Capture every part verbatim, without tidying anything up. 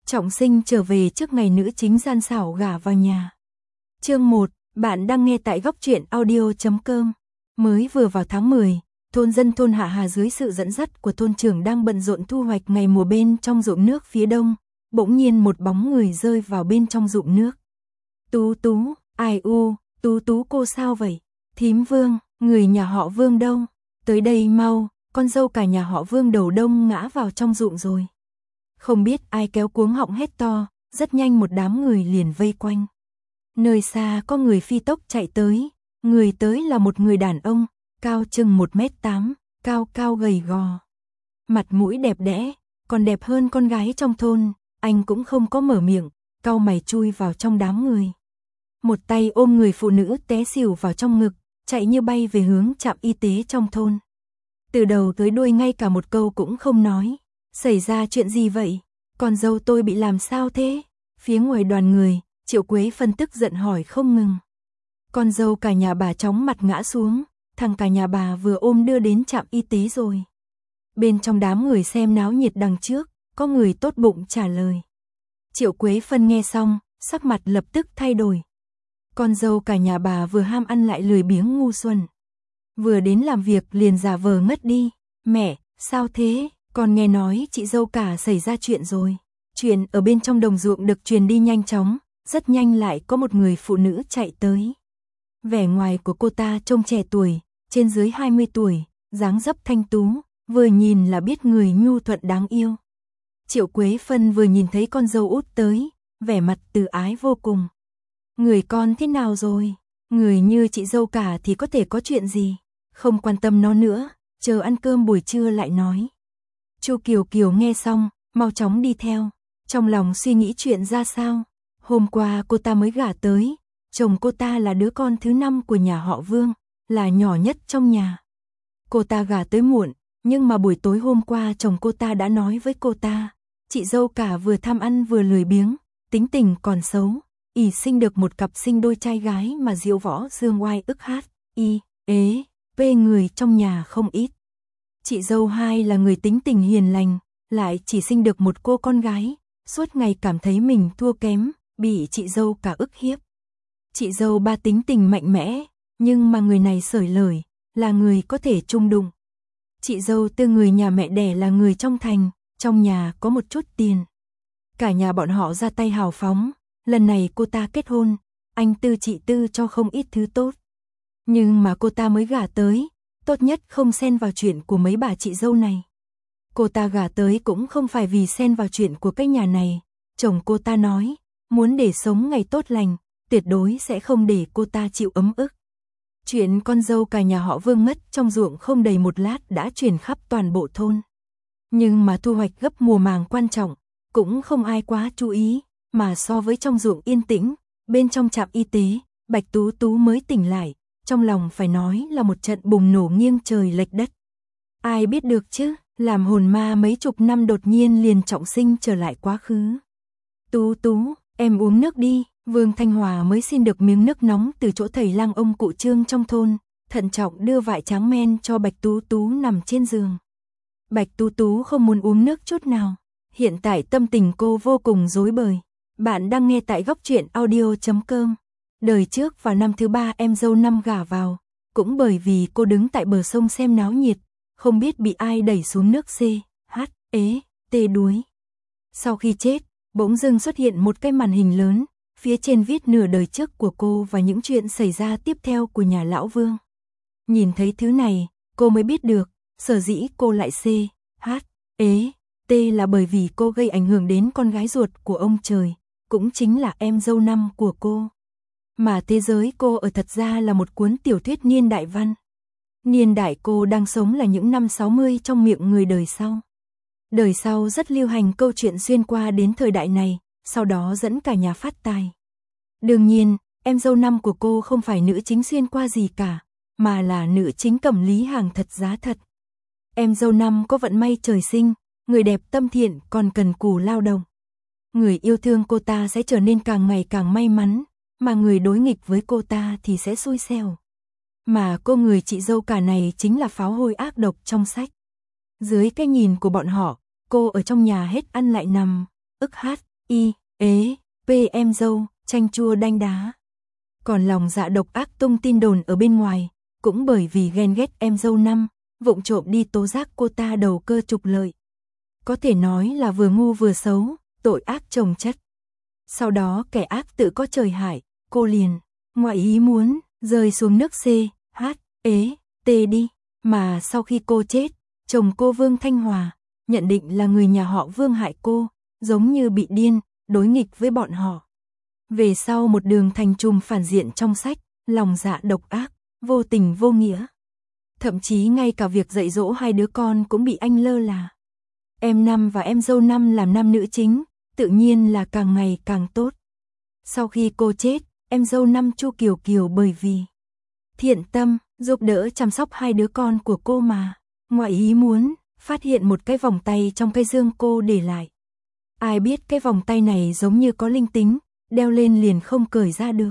Trọng Sinh trở về trước ngày nữ chính gian xảo gả vào nhà. Chương một, bạn đang nghe tại góc truyện audio chấm com. Mới vừa vào tháng mười, thôn dân thôn Hạ Hà dưới sự dẫn dắt của thôn trưởng đang bận rộn thu hoạch ngày mùa bên trong ruộng nước phía đông, bỗng nhiên một bóng người rơi vào bên trong ruộng nước. Tú Tú, ai u, Tú Tú cô sao vậy? Thím Vương, người nhà họ Vương đâu? Tới đây mau, con dâu cả nhà họ Vương đầu đông ngã vào trong ruộng rồi. Không biết ai kéo cuống họng hét to, rất nhanh một đám người liền vây quanh. Nơi xa có người phi tốc chạy tới, người tới là một người đàn ông, cao chừng một mét tám, cao cao gầy gò. Mặt mũi đẹp đẽ, còn đẹp hơn con gái trong thôn, anh cũng không có mở miệng, cau mày chui vào trong đám người. Một tay ôm người phụ nữ té xỉu vào trong ngực, chạy như bay về hướng trạm y tế trong thôn. Từ đầu tới đuôi ngay cả một câu cũng không nói. Xảy ra chuyện gì vậy? Con dâu tôi bị làm sao thế? Phía ngoài đoàn người, Triệu Quế Phân tức giận hỏi không ngừng. Con dâu cả nhà bà chóng mặt ngã xuống, thằng cả nhà bà vừa ôm đưa đến trạm y tế rồi. Bên trong đám người xem náo nhiệt đằng trước, có người tốt bụng trả lời. Triệu Quế Phân nghe xong, sắc mặt lập tức thay đổi. Con dâu cả nhà bà vừa ham ăn lại lười biếng ngu xuẩn. Vừa đến làm việc liền giả vờ ngất đi. Mẹ, sao thế? Con nghe nói chị dâu cả xảy ra chuyện rồi. Chuyện ở bên trong đồng ruộng được truyền đi nhanh chóng, rất nhanh lại có một người phụ nữ chạy tới. Vẻ ngoài của cô ta trông trẻ tuổi, trên dưới hai mươi tuổi, dáng dấp thanh tú, vừa nhìn là biết người nhu thuận đáng yêu. Triệu Quế Phân vừa nhìn thấy con dâu út tới, vẻ mặt từ ái vô cùng. Người con thế nào rồi? Người như chị dâu cả thì có thể có chuyện gì? Không quan tâm nó nữa, chờ ăn cơm buổi trưa lại nói. Chu Kiều Kiều nghe xong, mau chóng đi theo, trong lòng suy nghĩ chuyện ra sao. Hôm qua cô ta mới gả tới, chồng cô ta là đứa con thứ năm của nhà họ Vương, là nhỏ nhất trong nhà. Cô ta gả tới muộn, nhưng mà buổi tối hôm qua chồng cô ta đã nói với cô ta, chị dâu cả vừa tham ăn vừa lười biếng, tính tình còn xấu, ỷ sinh được một cặp sinh đôi trai gái mà diễu võ dương oai ức hát, y, ế, vê người trong nhà không ít. Chị dâu hai là người tính tình hiền lành, lại chỉ sinh được một cô con gái, suốt ngày cảm thấy mình thua kém, bị chị dâu cả ức hiếp. Chị dâu ba tính tình mạnh mẽ, nhưng mà người này xởi lởi, là người có thể chung đụng. Chị dâu tư người nhà mẹ đẻ là người trong thành, trong nhà có một chút tiền. Cả nhà bọn họ ra tay hào phóng, lần này cô ta kết hôn, anh Tư chị Tư cho không ít thứ tốt. Nhưng mà cô ta mới gả tới, tốt nhất không xen vào chuyện của mấy bà chị dâu này. Cô ta gả tới cũng không phải vì xen vào chuyện của cái nhà này, chồng cô ta nói, muốn để sống ngày tốt lành, tuyệt đối sẽ không để cô ta chịu ấm ức. Chuyện con dâu cả nhà họ Vương mất trong ruộng không đầy một lát đã truyền khắp toàn bộ thôn. Nhưng mà thu hoạch gấp mùa màng quan trọng, cũng không ai quá chú ý, mà so với trong ruộng yên tĩnh, bên trong trạm y tế, Bạch Tú Tú mới tỉnh lại, trong lòng phải nói là một trận bùng nổ nghiêng trời lệch đất. Ai biết được chứ, làm hồn ma mấy chục năm đột nhiên liền trọng sinh trở lại quá khứ. Tú Tú, em uống nước đi. Vương Thanh Hòa mới xin được miếng nước nóng từ chỗ thầy lang ông cụ Trương trong thôn, thận trọng đưa vại tráng men cho Bạch Tú Tú nằm trên giường. Bạch Tú Tú không muốn uống nước chút nào, hiện tại tâm tình cô vô cùng rối bời. Bạn đang nghe tại góc truyện audio chấm com. Đời trước vào năm thứ ba em dâu năm gả vào, cũng bởi vì cô đứng tại bờ sông xem náo nhiệt, không biết bị ai đẩy xuống nước C, H, ế, tê đuối. Sau khi chết, bỗng dưng xuất hiện một cái màn hình lớn, phía trên viết nửa đời trước của cô và những chuyện xảy ra tiếp theo của nhà lão Vương. Nhìn thấy thứ này, cô mới biết được, sở dĩ cô lại C, H, ế, T là bởi vì cô gây ảnh hưởng đến con gái ruột của ông trời, cũng chính là em dâu năm của cô. Mà thế giới cô ở thật ra là một cuốn tiểu thuyết niên đại văn. Niên đại cô đang sống là những năm sáu mươi trong miệng người đời sau. Đời sau rất lưu hành câu chuyện xuyên qua đến thời đại này, sau đó dẫn cả nhà phát tài. Đương nhiên, em dâu năm của cô không phải nữ chính xuyên qua gì cả, mà là nữ chính Cẩm Lý hàng thật giá thật. Em dâu năm có vận may trời sinh, người đẹp tâm thiện còn cần cù lao động. Người yêu thương cô ta sẽ trở nên càng ngày càng may mắn, mà người đối nghịch với cô ta thì sẽ xui xẻo. Mà cô người chị dâu cả này chính là pháo hôi ác độc trong sách. Dưới cái nhìn của bọn họ, cô ở trong nhà hết ăn lại nằm, ức hát, y, ế, p em dâu, chanh chua đanh đá. Còn lòng dạ độc ác tung tin đồn ở bên ngoài, cũng bởi vì ghen ghét em dâu năm, vụng trộm đi tố giác cô ta đầu cơ trục lợi. Có thể nói là vừa ngu vừa xấu, tội ác chồng chất. Sau đó kẻ ác tự có trời hại, cô liền, ngoại ý muốn, rơi xuống nước C, H, ế, T đi. Mà sau khi cô chết, chồng cô Vương Thanh Hòa, nhận định là người nhà họ Vương hại cô, giống như bị điên, đối nghịch với bọn họ. Về sau một đường thành trùm phản diện trong sách, lòng dạ độc ác, vô tình vô nghĩa. Thậm chí ngay cả việc dạy dỗ hai đứa con cũng bị anh lơ là. Em năm và em dâu năm làm nam nữ chính, tự nhiên là càng ngày càng tốt. Sau khi cô chết, em dâu năm Chu Kiều Kiều bởi vì thiện tâm, giúp đỡ chăm sóc hai đứa con của cô mà, ngoại ý muốn, phát hiện một cái vòng tay trong cái dương cô để lại. Ai biết cái vòng tay này giống như có linh tính, đeo lên liền không cởi ra được.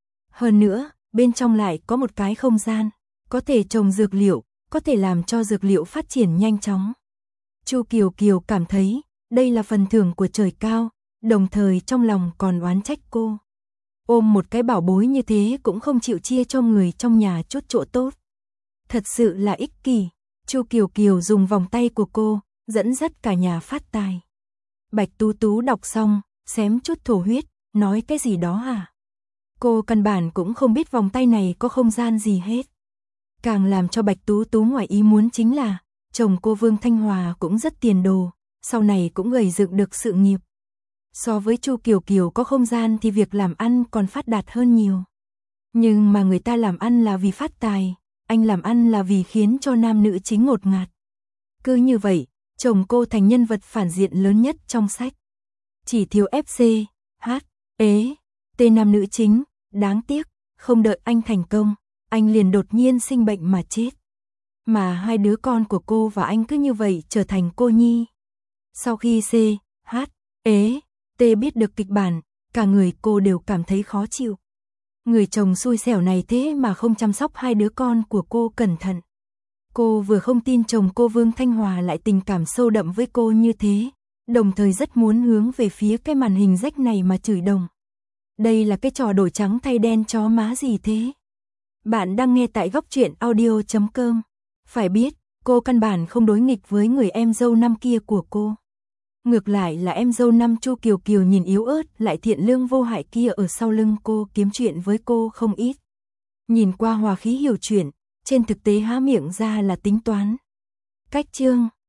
Hơn nữa, bên trong lại có một cái không gian, có thể trồng dược liệu, có thể làm cho dược liệu phát triển nhanh chóng. Chu Kiều Kiều cảm thấy, đây là phần thưởng của trời cao, đồng thời trong lòng còn oán trách cô. Ôm một cái bảo bối như thế cũng không chịu chia cho người trong nhà chút chỗ tốt. Thật sự là ích kỷ. Chu Kiều Kiều dùng vòng tay của cô, dẫn dắt cả nhà phát tài. Bạch Tú Tú đọc xong, xém chút thổ huyết, nói cái gì đó hả? Cô căn bản cũng không biết vòng tay này có không gian gì hết. Càng làm cho Bạch Tú Tú ngoài ý muốn chính là, chồng cô Vương Thanh Hòa cũng rất tiền đồ, sau này cũng gầy dựng được sự nghiệp. So với Chu Kiều Kiều có không gian thì việc làm ăn còn phát đạt hơn nhiều. Nhưng mà người ta làm ăn là vì phát tài, anh làm ăn là vì khiến cho nam nữ chính ngột ngạt. Cứ như vậy, chồng cô thành nhân vật phản diện lớn nhất trong sách. Chỉ thiếu ép xê, H, ế, T nam nữ chính, đáng tiếc, không đợi anh thành công, anh liền đột nhiên sinh bệnh mà chết. Mà hai đứa con của cô và anh cứ như vậy trở thành cô nhi. Sau khi C, H, ế, T biết được kịch bản, cả người cô đều cảm thấy khó chịu. Người chồng xui xẻo này thế mà không chăm sóc hai đứa con của cô cẩn thận. Cô vừa không tin chồng cô Vương Thanh Hòa lại tình cảm sâu đậm với cô như thế, đồng thời rất muốn hướng về phía cái màn hình rách này mà chửi đồng. Đây là cái trò đổi trắng thay đen chó má gì thế? Bạn đang nghe tại góc truyện audio chấm com. Phải biết, cô căn bản không đối nghịch với người em dâu năm kia của cô. Ngược lại là em dâu năm Chu Kiều Kiều nhìn yếu ớt lại thiện lương vô hại kia ở sau lưng cô kiếm chuyện với cô không ít. Nhìn qua hòa khí hiểu chuyện, trên thực tế há miệng ra là tính toán. Cách chương